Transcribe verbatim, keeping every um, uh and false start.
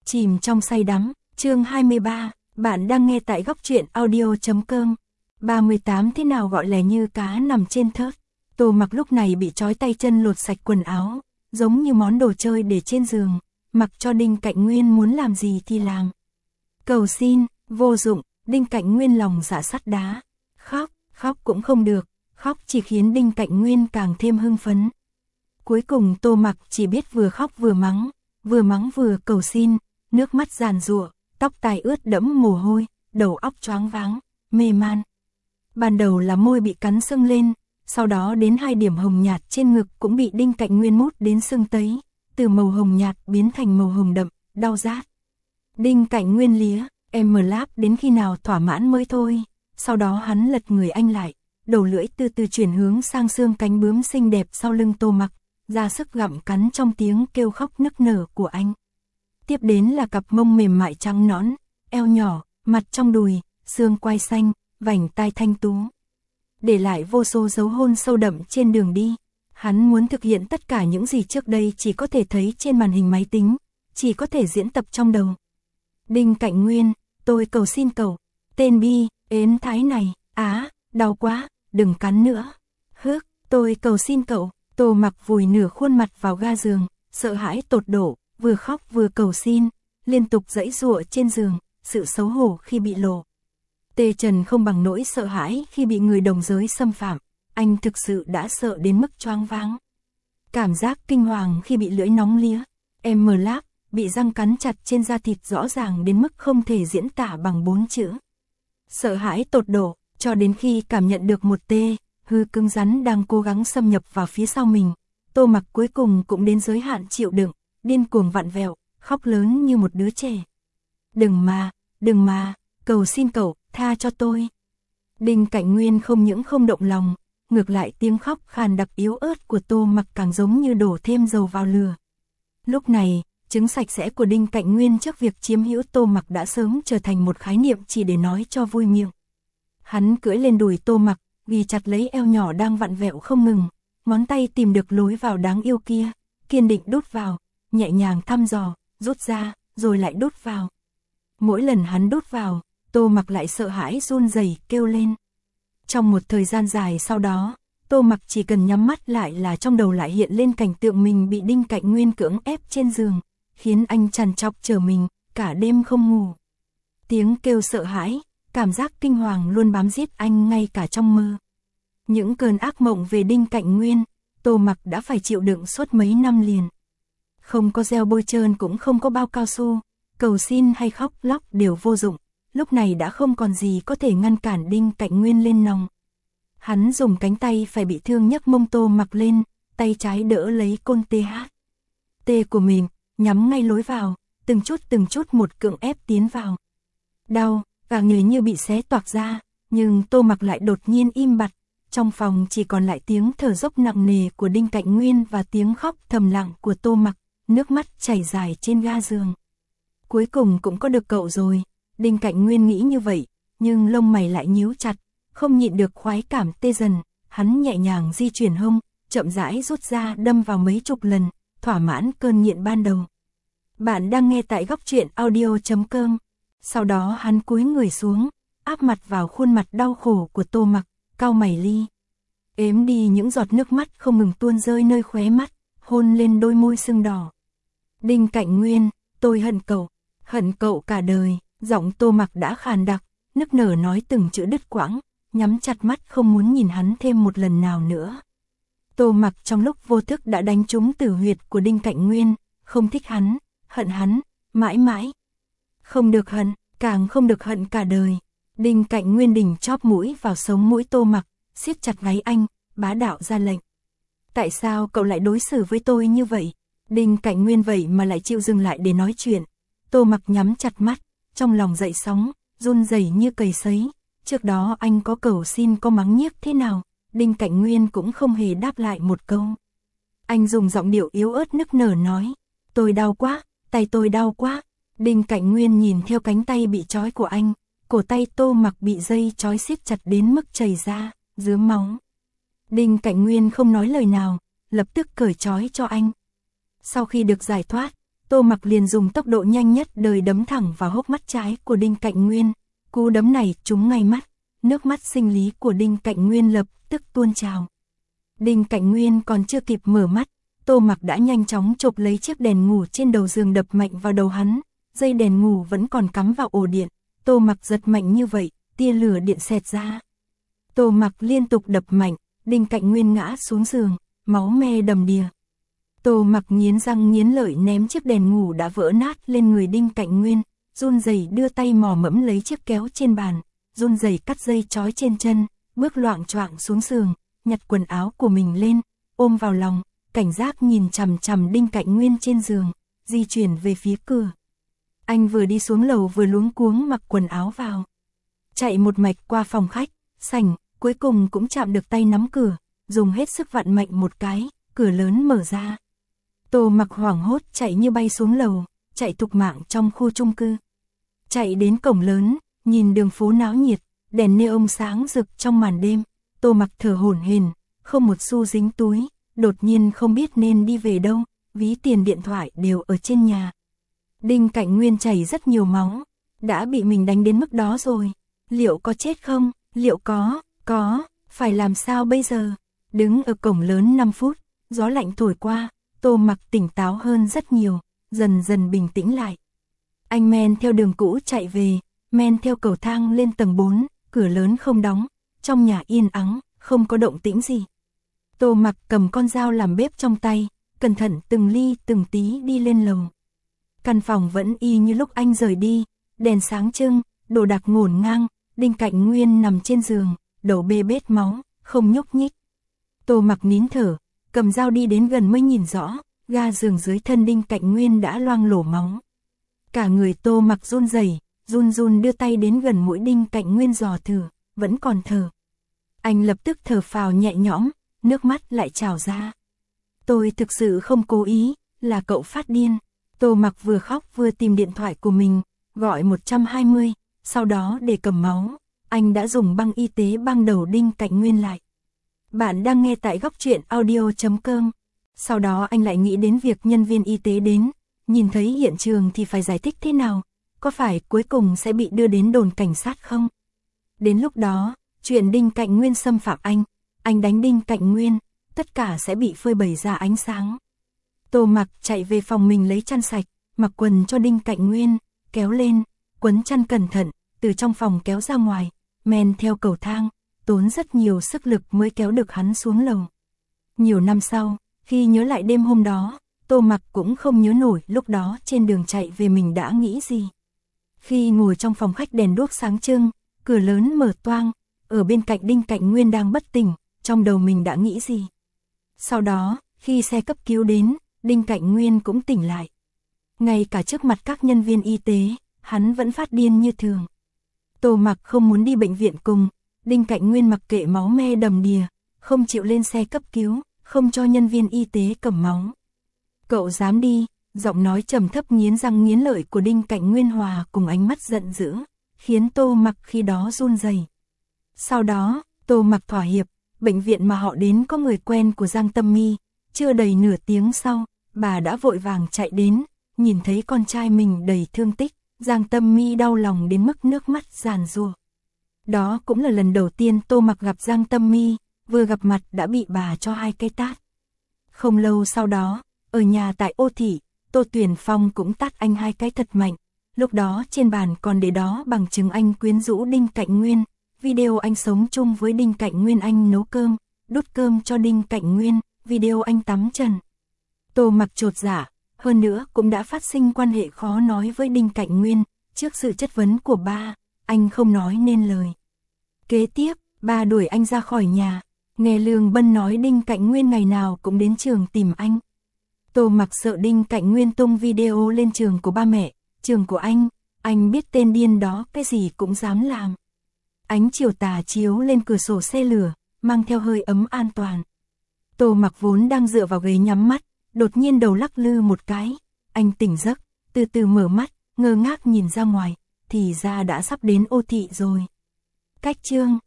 Chìm trong say đắm, chương hai mươi ba, bạn đang nghe tại góc truyện audio chấm com. ba mươi tám thế nào gọi là như cá nằm trên thớt. Tô Mặc lúc này bị trói tay chân lột sạch quần áo, giống như món đồ chơi để trên giường, mặc cho Đinh Cạnh Nguyên muốn làm gì thì làm. Cầu xin, vô dụng, Đinh Cạnh Nguyên lòng dạ sắt đá. Khóc, khóc cũng không được, khóc chỉ khiến Đinh Cạnh Nguyên càng thêm hưng phấn. Cuối cùng Tô Mặc chỉ biết vừa khóc vừa mắng, vừa mắng vừa cầu xin, nước mắt giàn giụa, tóc tai ướt đẫm mồ hôi, đầu óc choáng váng, mê man. Ban đầu là môi bị cắn sưng lên, sau đó đến hai điểm hồng nhạt trên ngực cũng bị Đinh Cạnh Nguyên mút đến sưng tấy, từ màu hồng nhạt biến thành màu hồng đậm, đau rát. Đinh Cạnh Nguyên lía, em mờ láp đến khi nào thỏa mãn mới thôi, sau đó hắn lật người anh lại, đầu lưỡi từ từ chuyển hướng sang xương cánh bướm xinh đẹp sau lưng Tô Mặc, ra sức gặm cắn trong tiếng kêu khóc nức nở của anh. Tiếp đến là cặp mông mềm mại trắng nõn, eo nhỏ, mặt trong đùi, xương quai xanh, vành tai thanh tú. Để lại vô số dấu hôn sâu đậm trên đường đi. Hắn muốn thực hiện tất cả những gì trước đây chỉ có thể thấy trên màn hình máy tính, chỉ có thể diễn tập trong đầu. Đinh Cạnh Nguyên, tôi cầu xin cậu, tên bi, ến thái này, á, đau quá, đừng cắn nữa. Hước, tôi cầu xin cậu. Tô Mặc vùi nửa khuôn mặt vào ga giường, sợ hãi tột độ, vừa khóc vừa cầu xin, liên tục giãy giụa trên giường, sự xấu hổ khi bị lộ. Tê Trần không bằng nỗi sợ hãi khi bị người đồng giới xâm phạm, anh thực sự đã sợ đến mức choáng váng. Cảm giác kinh hoàng khi bị lưỡi nóng lía, em mờ láp, bị răng cắn chặt trên da thịt rõ ràng đến mức không thể diễn tả bằng bốn chữ. Sợ hãi tột độ, cho đến khi cảm nhận được một tê hư cứng rắn đang cố gắng xâm nhập vào phía sau mình, Tô Mặc cuối cùng cũng đến giới hạn chịu đựng, điên cuồng vặn vẹo, khóc lớn như một đứa trẻ. Đừng mà, đừng mà, cầu xin cậu, tha cho tôi. Đinh Cạnh Nguyên không những không động lòng, ngược lại tiếng khóc khàn đặc yếu ớt của Tô Mặc càng giống như đổ thêm dầu vào lửa. Lúc này, chứng sạch sẽ của Đinh Cạnh Nguyên trước việc chiếm hữu Tô Mặc đã sớm trở thành một khái niệm chỉ để nói cho vui miệng. Hắn cưỡi lên đùi Tô Mặc, ghi chặt lấy eo nhỏ đang vặn vẹo không ngừng, ngón tay tìm được lối vào đáng yêu kia, kiên định đút vào, nhẹ nhàng thăm dò, rút ra, rồi lại đút vào. Mỗi lần hắn đút vào, Tô Mặc lại sợ hãi run rẩy kêu lên. Trong một thời gian dài sau đó, Tô Mặc chỉ cần nhắm mắt lại là trong đầu lại hiện lên cảnh tượng mình bị Đinh Cạnh Nguyên cưỡng ép trên giường, khiến anh trằn trọc chờ mình, cả đêm không ngủ. Tiếng kêu sợ hãi, cảm giác kinh hoàng luôn bám giết anh ngay cả trong mơ. Những cơn ác mộng về Đinh Cạnh Nguyên, Tô Mặc đã phải chịu đựng suốt mấy năm liền. Không có gel bôi trơn cũng không có bao cao su, cầu xin hay khóc lóc đều vô dụng, lúc này đã không còn gì có thể ngăn cản Đinh Cạnh Nguyên lên nòng. Hắn dùng cánh tay phải bị thương nhấc mông Tô Mặc lên, tay trái đỡ lấy côn tê hát. Tê của mình, nhắm ngay lối vào, từng chút từng chút một cưỡng ép tiến vào. Đau, cả người như bị xé toạc ra, nhưng Tô Mặc lại đột nhiên im bặt. Trong phòng chỉ còn lại tiếng thở dốc nặng nề của Đinh Cạnh Nguyên và tiếng khóc thầm lặng của Tô Mặc, nước mắt chảy dài trên ga giường. Cuối cùng cũng có được cậu rồi, Đinh Cạnh Nguyên nghĩ như vậy, nhưng lông mày lại nhíu chặt, không nhịn được khoái cảm tê dần, hắn nhẹ nhàng di chuyển hông, chậm rãi rút ra đâm vào mấy chục lần, thỏa mãn cơn nghiện ban đầu. Bạn đang nghe tại góc truyện audio chấm com. Sau đó hắn cúi người xuống, áp mặt vào khuôn mặt đau khổ của Tô Mặc, cau mày li. Ếm đi những giọt nước mắt không ngừng tuôn rơi nơi khóe mắt, hôn lên đôi môi sưng đỏ. Đinh Cạnh Nguyên, tôi hận cậu, hận cậu cả đời, giọng Tô Mặc đã khàn đặc, nức nở nói từng chữ đứt quãng, nhắm chặt mắt không muốn nhìn hắn thêm một lần nào nữa. Tô Mặc trong lúc vô thức đã đánh trúng tử huyệt của Đinh Cạnh Nguyên, không thích hắn, hận hắn, mãi mãi. Không được hận, càng không được hận cả đời. Đinh Cạnh Nguyên đỉnh chóp mũi vào sống mũi Tô Mặc, siết chặt gáy anh, bá đạo ra lệnh. Tại sao cậu lại đối xử với tôi như vậy? Đinh Cạnh Nguyên vậy mà lại chịu dừng lại để nói chuyện. Tô Mặc nhắm chặt mắt, trong lòng dậy sóng, run rẩy như cầy sấy. Trước đó anh có cầu xin có mắng nhiếc thế nào, Đinh Cạnh Nguyên cũng không hề đáp lại một câu. Anh dùng giọng điệu yếu ớt nức nở nói, tôi đau quá, tay tôi đau quá. Đinh Cạnh Nguyên nhìn theo cánh tay bị trói của anh, cổ tay Tô Mặc bị dây trói siết chặt đến mức chảy ra, rướm máu. Đinh Cạnh Nguyên không nói lời nào, lập tức cởi trói cho anh. Sau khi được giải thoát, Tô Mặc liền dùng tốc độ nhanh nhất đời đấm thẳng vào hốc mắt trái của Đinh Cạnh Nguyên. Cú đấm này trúng ngay mắt, nước mắt sinh lý của Đinh Cạnh Nguyên lập tức tuôn trào. Đinh Cạnh Nguyên còn chưa kịp mở mắt, Tô Mặc đã nhanh chóng chộp lấy chiếc đèn ngủ trên đầu giường đập mạnh vào đầu hắn, dây đèn ngủ vẫn còn cắm vào ổ điện, Tô Mặc giật mạnh như vậy, tia lửa điện xẹt ra. Tô Mặc liên tục đập mạnh, Đinh Cạnh Nguyên ngã xuống giường, máu me đầm đìa. Tô Mặc nghiến răng nghiến lợi ném chiếc đèn ngủ đã vỡ nát lên người Đinh Cạnh Nguyên, run rẩy đưa tay mò mẫm lấy chiếc kéo trên bàn, run rẩy cắt dây trói trên chân, bước loạng choạng xuống giường, nhặt quần áo của mình lên, ôm vào lòng, cảnh giác nhìn chằm chằm Đinh Cạnh Nguyên trên giường, di chuyển về phía cửa. Anh vừa đi xuống lầu vừa luống cuống mặc quần áo vào. Chạy một mạch qua phòng khách, sảnh, cuối cùng cũng chạm được tay nắm cửa, dùng hết sức vặn mạnh một cái, cửa lớn mở ra. Tô Mặc hoảng hốt chạy như bay xuống lầu, chạy thục mạng trong khu chung cư. Chạy đến cổng lớn, nhìn đường phố náo nhiệt, đèn neon sáng rực trong màn đêm, Tô Mặc thở hổn hển, không một xu dính túi, đột nhiên không biết nên đi về đâu, ví tiền điện thoại đều ở trên nhà. Đinh Cạnh Nguyên chảy rất nhiều máu, đã bị mình đánh đến mức đó rồi, liệu có chết không, liệu có, có, phải làm sao bây giờ? Đứng ở cổng lớn năm phút, gió lạnh thổi qua, Tô Mặc tỉnh táo hơn rất nhiều, dần dần bình tĩnh lại. Anh men theo đường cũ chạy về, men theo cầu thang lên tầng bốn, cửa lớn không đóng, trong nhà yên ắng, không có động tĩnh gì. Tô Mặc cầm con dao làm bếp trong tay, cẩn thận từng ly từng tí đi lên lầu. Căn phòng vẫn y như lúc anh rời đi, đèn sáng trưng, đồ đạc ngổn ngang, Đinh Cạnh Nguyên nằm trên giường, đầu bê bết máu, không nhúc nhích. Tô Mặc nín thở, cầm dao đi đến gần mới nhìn rõ, ga giường dưới thân Đinh Cạnh Nguyên đã loang lổ máu. Cả người Tô Mặc run rẩy, run run đưa tay đến gần mũi Đinh Cạnh Nguyên dò thử, vẫn còn thở. Anh lập tức thở phào nhẹ nhõm, nước mắt lại trào ra. Tôi thực sự không cố ý, là cậu phát điên. Tô Mặc vừa khóc vừa tìm điện thoại của mình, gọi một trăm hai mươi, sau đó để cầm máu, anh đã dùng băng y tế băng đầu Đinh Cạnh Nguyên lại. Bạn đang nghe tại góc truyện audio chấm com. Sau đó anh lại nghĩ đến việc nhân viên y tế đến, nhìn thấy hiện trường thì phải giải thích thế nào, có phải cuối cùng sẽ bị đưa đến đồn cảnh sát không? Đến lúc đó, chuyện Đinh Cạnh Nguyên xâm phạm anh, anh đánh Đinh Cạnh Nguyên, tất cả sẽ bị phơi bày ra ánh sáng. Tô Mặc chạy về phòng mình lấy chăn sạch, mặc quần cho Đinh Cạnh Nguyên, kéo lên, quấn chăn cẩn thận, từ trong phòng kéo ra ngoài, men theo cầu thang, tốn rất nhiều sức lực mới kéo được hắn xuống lầu. Nhiều năm sau, khi nhớ lại đêm hôm đó, Tô Mặc cũng không nhớ nổi lúc đó trên đường chạy về mình đã nghĩ gì. Khi ngồi trong phòng khách đèn đuốc sáng trưng, cửa lớn mở toang, ở bên cạnh Đinh Cạnh Nguyên đang bất tỉnh, trong đầu mình đã nghĩ gì. Sau đó, khi xe cấp cứu đến, Đinh Cạnh Nguyên cũng tỉnh lại. Ngay cả trước mặt các nhân viên y tế, hắn vẫn phát điên như thường. Tô Mặc không muốn đi bệnh viện cùng, Đinh Cạnh Nguyên mặc kệ máu me đầm đìa, không chịu lên xe cấp cứu, không cho nhân viên y tế cầm máu. Cậu dám đi, giọng nói trầm thấp nghiến răng nghiến lợi của Đinh Cạnh Nguyên hòa cùng ánh mắt giận dữ, khiến Tô Mặc khi đó run rẩy. Sau đó, Tô Mặc thỏa hiệp, bệnh viện mà họ đến có người quen của Giang Tâm My, chưa đầy nửa tiếng sau, bà đã vội vàng chạy đến, nhìn thấy con trai mình đầy thương tích, Giang Tâm My đau lòng đến mức nước mắt giàn giụa. Đó cũng là lần đầu tiên Tô Mặc gặp Giang Tâm My, vừa gặp mặt đã bị bà cho hai cái tát. Không lâu sau đó, ở nhà tại Ô Thị, Tô Tuyển Phong cũng tát anh hai cái thật mạnh, lúc đó trên bàn còn để đó bằng chứng anh quyến rũ Đinh Cạnh Nguyên, video anh sống chung với Đinh Cạnh Nguyên, anh nấu cơm, đút cơm cho Đinh Cạnh Nguyên, video anh tắm trần. Tô Mặc chột dạ, hơn nữa cũng đã phát sinh quan hệ khó nói với Đinh Cạnh Nguyên, trước sự chất vấn của ba, anh không nói nên lời. Kế tiếp, ba đuổi anh ra khỏi nhà, nghe Lương Bân nói Đinh Cạnh Nguyên ngày nào cũng đến trường tìm anh. Tô Mặc sợ Đinh Cạnh Nguyên tung video lên trường của ba mẹ, trường của anh, anh biết tên điên đó cái gì cũng dám làm. Ánh chiều tà chiếu lên cửa sổ xe lửa, mang theo hơi ấm an toàn. Tô Mặc vốn đang dựa vào ghế nhắm mắt, đột nhiên đầu lắc lư một cái, anh tỉnh giấc, từ từ mở mắt, ngơ ngác nhìn ra ngoài, thì ra đã sắp đến Ô Thị rồi. Cách chương